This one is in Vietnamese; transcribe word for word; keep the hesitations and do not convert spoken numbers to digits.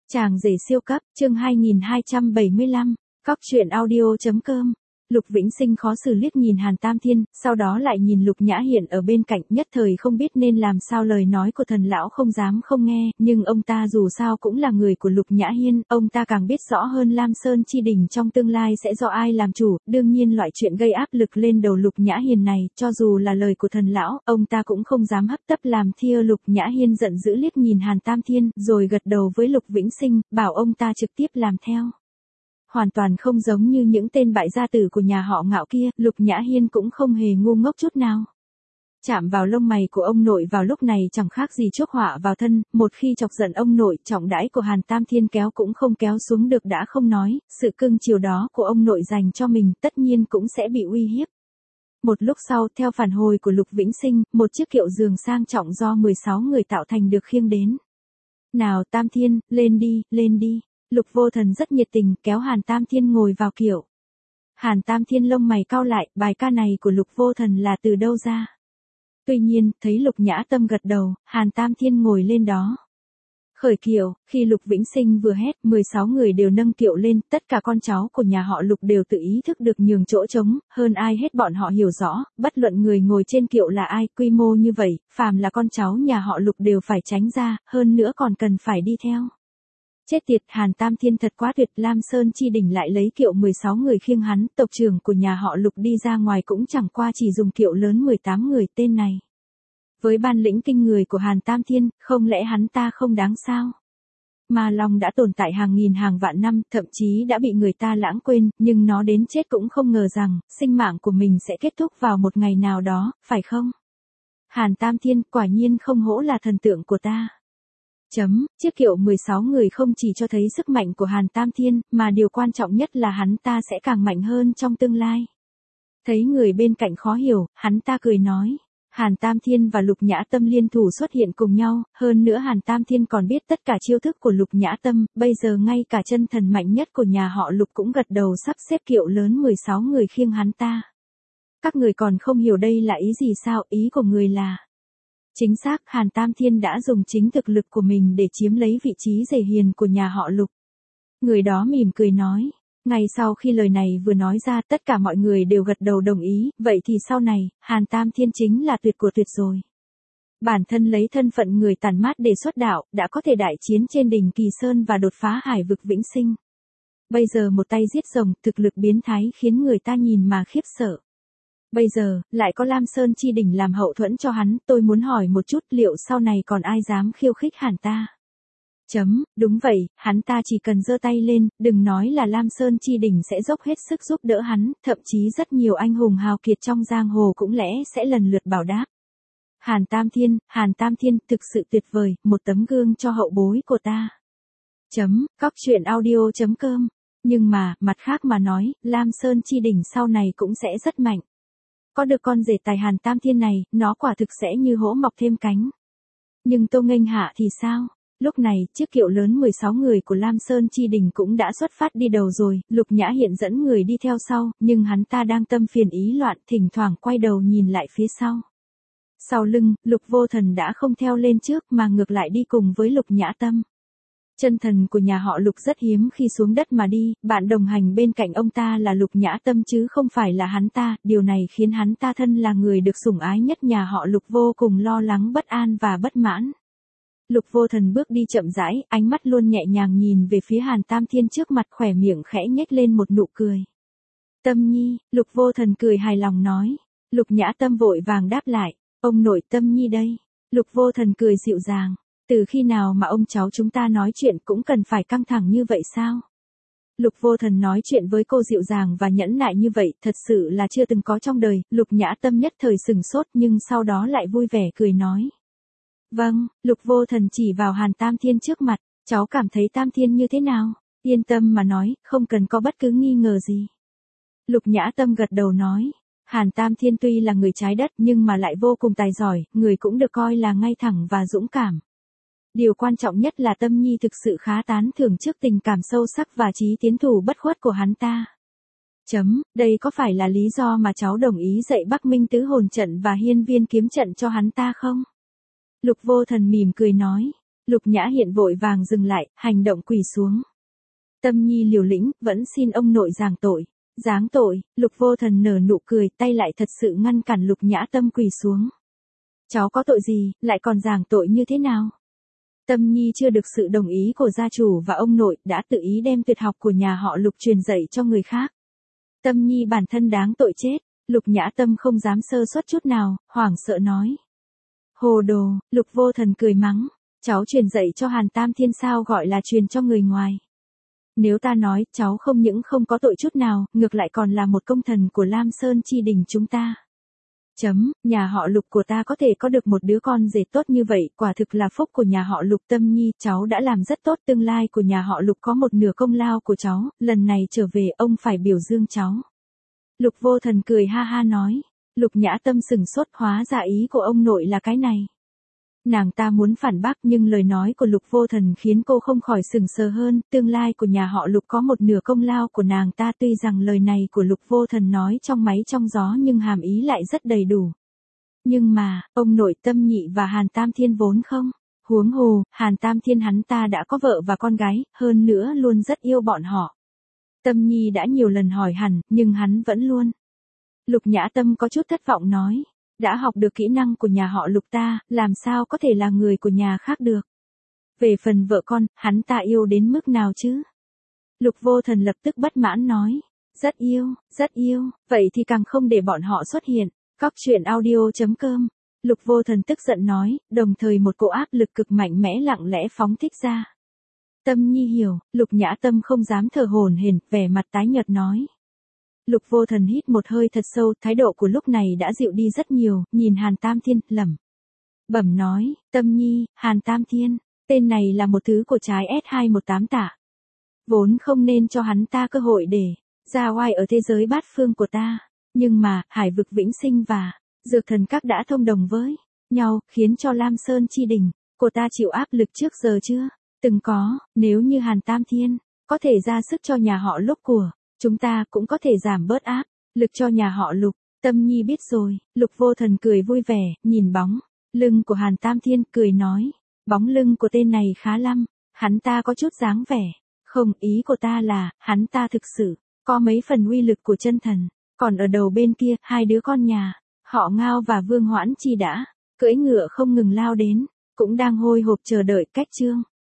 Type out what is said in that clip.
Chàng rể siêu cấp, chương hai nghìn hai trăm bảy mươi lăm, cóc truyện audio chấm com. Lục Vĩnh Sinh khó xử liếc nhìn Hàn Tam Thiên, sau đó lại nhìn Lục Nhã Hiển ở bên cạnh, nhất thời không biết nên làm sao, lời nói của thần lão không dám không nghe, nhưng ông ta dù sao cũng là người của Lục Nhã Hiên, ông ta càng biết rõ hơn Lam Sơn chi đỉnh trong tương lai sẽ do ai làm chủ, đương nhiên loại chuyện gây áp lực lên đầu Lục Nhã Hiền này, cho dù là lời của thần lão, ông ta cũng không dám hấp tấp làm thia. Lục Nhã Hiên giận dữ liếc nhìn Hàn Tam Thiên, rồi gật đầu với Lục Vĩnh Sinh, bảo ông ta trực tiếp làm theo. Hoàn toàn không giống như những tên bại gia tử của nhà họ Ngạo kia, Lục Nhã Hiên cũng không hề ngu ngốc chút nào. Chạm vào lông mày của ông nội vào lúc này chẳng khác gì chuốc họa vào thân, một khi chọc giận ông nội, trọng đãi của Hàn Tam Thiên kéo cũng không kéo xuống được đã không nói, sự cưng chiều đó của ông nội dành cho mình tất nhiên cũng sẽ bị uy hiếp. Một lúc sau, theo phản hồi của Lục Vĩnh Sinh, một chiếc kiệu giường sang trọng do mười sáu người tạo thành được khiêng đến. Nào Tam Thiên, lên đi, lên đi. Lục Vô Thần rất nhiệt tình, kéo Hàn Tam Thiên ngồi vào kiệu. Hàn Tam Thiên lông mày cau lại, bài ca này của Lục Vô Thần là từ đâu ra? Tuy nhiên, thấy Lục Nhã Tâm gật đầu, Hàn Tam Thiên ngồi lên đó. Khởi kiệu, khi Lục Vĩnh Sinh vừa hét, mười sáu người đều nâng kiệu lên, tất cả con cháu của nhà họ Lục đều tự ý thức được nhường chỗ trống, hơn ai hết bọn họ hiểu rõ, bất luận người ngồi trên kiệu là ai, quy mô như vậy, phàm là con cháu nhà họ Lục đều phải tránh ra, hơn nữa còn cần phải đi theo. Chết tiệt, Hàn Tam Thiên thật quá tuyệt, Lam Sơn chi đỉnh lại lấy kiệu mười sáu người khiêng hắn, tộc trưởng của nhà họ Lục đi ra ngoài cũng chẳng qua chỉ dùng kiệu lớn mười tám người, tên này. Với bản lĩnh kinh người của Hàn Tam Thiên, không lẽ hắn ta không đáng sao? Ma Long đã tồn tại hàng nghìn hàng vạn năm, thậm chí đã bị người ta lãng quên, nhưng nó đến chết cũng không ngờ rằng, sinh mạng của mình sẽ kết thúc vào một ngày nào đó, phải không? Hàn Tam Thiên, quả nhiên không hổ là thần tượng của ta. Chấm, chiếc kiệu mười sáu người không chỉ cho thấy sức mạnh của Hàn Tam Thiên, mà điều quan trọng nhất là hắn ta sẽ càng mạnh hơn trong tương lai. Thấy người bên cạnh khó hiểu, hắn ta cười nói. Hàn Tam Thiên và Lục Nhã Tâm liên thủ xuất hiện cùng nhau, hơn nữa Hàn Tam Thiên còn biết tất cả chiêu thức của Lục Nhã Tâm, bây giờ ngay cả chân thần mạnh nhất của nhà họ Lục cũng gật đầu sắp xếp kiệu lớn mười sáu người khiêng hắn ta. Các người còn không hiểu đây là ý gì sao, ý của người là... Chính xác, Hàn Tam Thiên đã dùng chính thực lực của mình để chiếm lấy vị trí rể hiền của nhà họ Lục. Người đó mỉm cười nói. Ngay sau khi lời này vừa nói ra, tất cả mọi người đều gật đầu đồng ý, vậy thì sau này, Hàn Tam Thiên chính là tuyệt của tuyệt rồi. Bản thân lấy thân phận người tàn mát để xuất đạo, đã có thể đại chiến trên đỉnh Kỳ Sơn và đột phá hải vực Vĩnh Sinh. Bây giờ một tay giết rồng, thực lực biến thái khiến người ta nhìn mà khiếp sợ. Bây giờ, lại có Lam Sơn chi đỉnh làm hậu thuẫn cho hắn, tôi muốn hỏi một chút liệu sau này còn ai dám khiêu khích Hàn ta? Chấm, đúng vậy, hắn ta chỉ cần giơ tay lên, đừng nói là Lam Sơn chi đỉnh sẽ dốc hết sức giúp đỡ hắn, thậm chí rất nhiều anh hùng hào kiệt trong giang hồ cũng lẽ sẽ lần lượt bảo đáp. Hàn Tam Thiên, Hàn Tam Thiên, thực sự tuyệt vời, một tấm gương cho hậu bối của ta. Chấm, cóc truyện audio chấm com. Nhưng mà, mặt khác mà nói, Lam Sơn chi đỉnh sau này cũng sẽ rất mạnh. Có được con rể tài Hàn Tam Thiên này, nó quả thực sẽ như hổ mọc thêm cánh. Nhưng Tô Nghênh Hạ thì sao? Lúc này, chiếc kiệu lớn mười sáu người của Lam Sơn chi đỉnh cũng đã xuất phát đi đầu rồi, Lục Nhã Hiển dẫn người đi theo sau, nhưng hắn ta đang tâm phiền ý loạn, thỉnh thoảng quay đầu nhìn lại phía sau. Sau lưng, Lục Vô Thần đã không theo lên trước mà ngược lại đi cùng với Lục Nhã Tâm. Chân thần của nhà họ Lục rất hiếm khi xuống đất mà đi, bạn đồng hành bên cạnh ông ta là Lục Nhã Tâm chứ không phải là hắn ta, điều này khiến hắn ta thân là người được sủng ái nhất nhà họ Lục vô cùng lo lắng bất an và bất mãn. Lục Vô Thần bước đi chậm rãi, ánh mắt luôn nhẹ nhàng nhìn về phía Hàn Tam Thiên trước mặt, khỏe miệng khẽ nhếch lên một nụ cười. Tâm Nhi, Lục Vô Thần cười hài lòng nói. Lục Nhã Tâm vội vàng đáp lại, ông nội Tâm Nhi đây. Lục Vô Thần cười dịu dàng. Từ khi nào mà ông cháu chúng ta nói chuyện cũng cần phải căng thẳng như vậy sao? Lục Vô Thần nói chuyện với cô dịu dàng và nhẫn nại như vậy, thật sự là chưa từng có trong đời. Lục Nhã Tâm nhất thời sừng sốt nhưng sau đó lại vui vẻ cười nói. Vâng, Lục Vô Thần chỉ vào Hàn Tam Thiên trước mặt, cháu cảm thấy Tam Thiên như thế nào? Yên tâm mà nói, không cần có bất cứ nghi ngờ gì. Lục Nhã Tâm gật đầu nói. Hàn Tam Thiên tuy là người trái đất nhưng mà lại vô cùng tài giỏi, người cũng được coi là ngay thẳng và dũng cảm. Điều quan trọng nhất là Tâm Nhi thực sự khá tán thưởng trước tình cảm sâu sắc và chí tiến thủ bất khuất của hắn ta. Chấm, đây có phải là lý do mà cháu đồng ý dạy Bắc Minh Tứ Hồn Trận và Hiên Viên Kiếm Trận cho hắn ta không? Lục Vô Thần mỉm cười nói. Lục Nhã Hiện vội vàng dừng lại, hành động quỳ xuống. Tâm Nhi liều lĩnh, vẫn xin ông nội giáng tội. Giáng tội, Lục Vô Thần nở nụ cười, tay lại thật sự ngăn cản Lục Nhã Tâm quỳ xuống. Cháu có tội gì, lại còn giáng tội như thế nào? Tâm Nhi chưa được sự đồng ý của gia chủ và ông nội, đã tự ý đem tuyệt học của nhà họ Lục truyền dạy cho người khác. Tâm Nhi bản thân đáng tội chết. Lục Nhã Tâm không dám sơ suất chút nào, hoảng sợ nói. Hồ đồ, Lục Vô Thần cười mắng. Cháu truyền dạy cho Hàn Tam Thiên sao gọi là truyền cho người ngoài. Nếu ta nói, cháu không những không có tội chút nào, ngược lại còn là một công thần của Lam Sơn Chi Đình chúng ta. Chấm, nhà họ Lục của ta có thể có được một đứa con rể tốt như vậy, quả thực là phúc của nhà họ Lục. Tâm Nhi, cháu đã làm rất tốt, tương lai của nhà họ Lục có một nửa công lao của cháu, lần này trở về ông phải biểu dương cháu. Lục Vô Thần cười ha ha nói. Lục Nhã Tâm sừng sốt, hóa ra ý của ông nội là cái này. Nàng ta muốn phản bác nhưng lời nói của Lục Vô Thần khiến cô không khỏi sừng sờ hơn, tương lai của nhà họ Lục có một nửa công lao của nàng ta, tuy rằng lời này của Lục Vô Thần nói trong máy trong gió nhưng hàm ý lại rất đầy đủ. Nhưng mà, ông nội Tâm Nhị và Hàn Tam Thiên vốn không, huống hồ, Hàn Tam Thiên hắn ta đã có vợ và con gái, hơn nữa luôn rất yêu bọn họ. Tâm Nhi đã nhiều lần hỏi hẳn, nhưng hắn vẫn luôn. Lục Nhã Tâm có chút thất vọng nói. Đã học được kỹ năng của nhà họ Lục ta, làm sao có thể là người của nhà khác được. Về phần vợ con, hắn ta yêu đến mức nào chứ? Lục Vô Thần lập tức bất mãn nói. Rất yêu, rất yêu, vậy thì càng không để bọn họ xuất hiện. Cóc truyện audio chấm com. Lục Vô Thần tức giận nói, đồng thời một cỗ áp lực cực mạnh mẽ lặng lẽ phóng thích ra. Tâm Nhi hiểu, Lục Nhã Tâm không dám thở hổn hển, vẻ mặt tái nhợt nói. Lục Vô Thần hít một hơi thật sâu, thái độ của lúc này đã dịu đi rất nhiều, nhìn Hàn Tam Thiên, lẩm bẩm nói, Tâm Nhi, Hàn Tam Thiên, tên này là một thứ của trái S hai một tám tạ. Vốn không nên cho hắn ta cơ hội để ra oai ở thế giới bát phương của ta, nhưng mà, Hải vực Vĩnh Sinh và Dược Thần Các đã thông đồng với nhau, khiến cho Lam Sơn Chi Đình của ta chịu áp lực trước giờ chưa từng có. Nếu như Hàn Tam Thiên có thể ra sức cho nhà họ Lục của chúng ta, cũng có thể giảm bớt áp lực cho nhà họ Lục. Tâm Nhi biết rồi. Lục Vô Thần cười vui vẻ, nhìn bóng lưng của Hàn Tam Thiên, cười nói, bóng lưng của tên này khá lắm, hắn ta có chút dáng vẻ. Không, ý của ta là, hắn ta thực sự có mấy phần uy lực của chân thần. Còn ở đầu bên kia, hai đứa con nhà họ Ngao và Vương Hoãn Chi đã cưỡi ngựa không ngừng lao đến, cũng đang hôi hộp chờ đợi cách chương.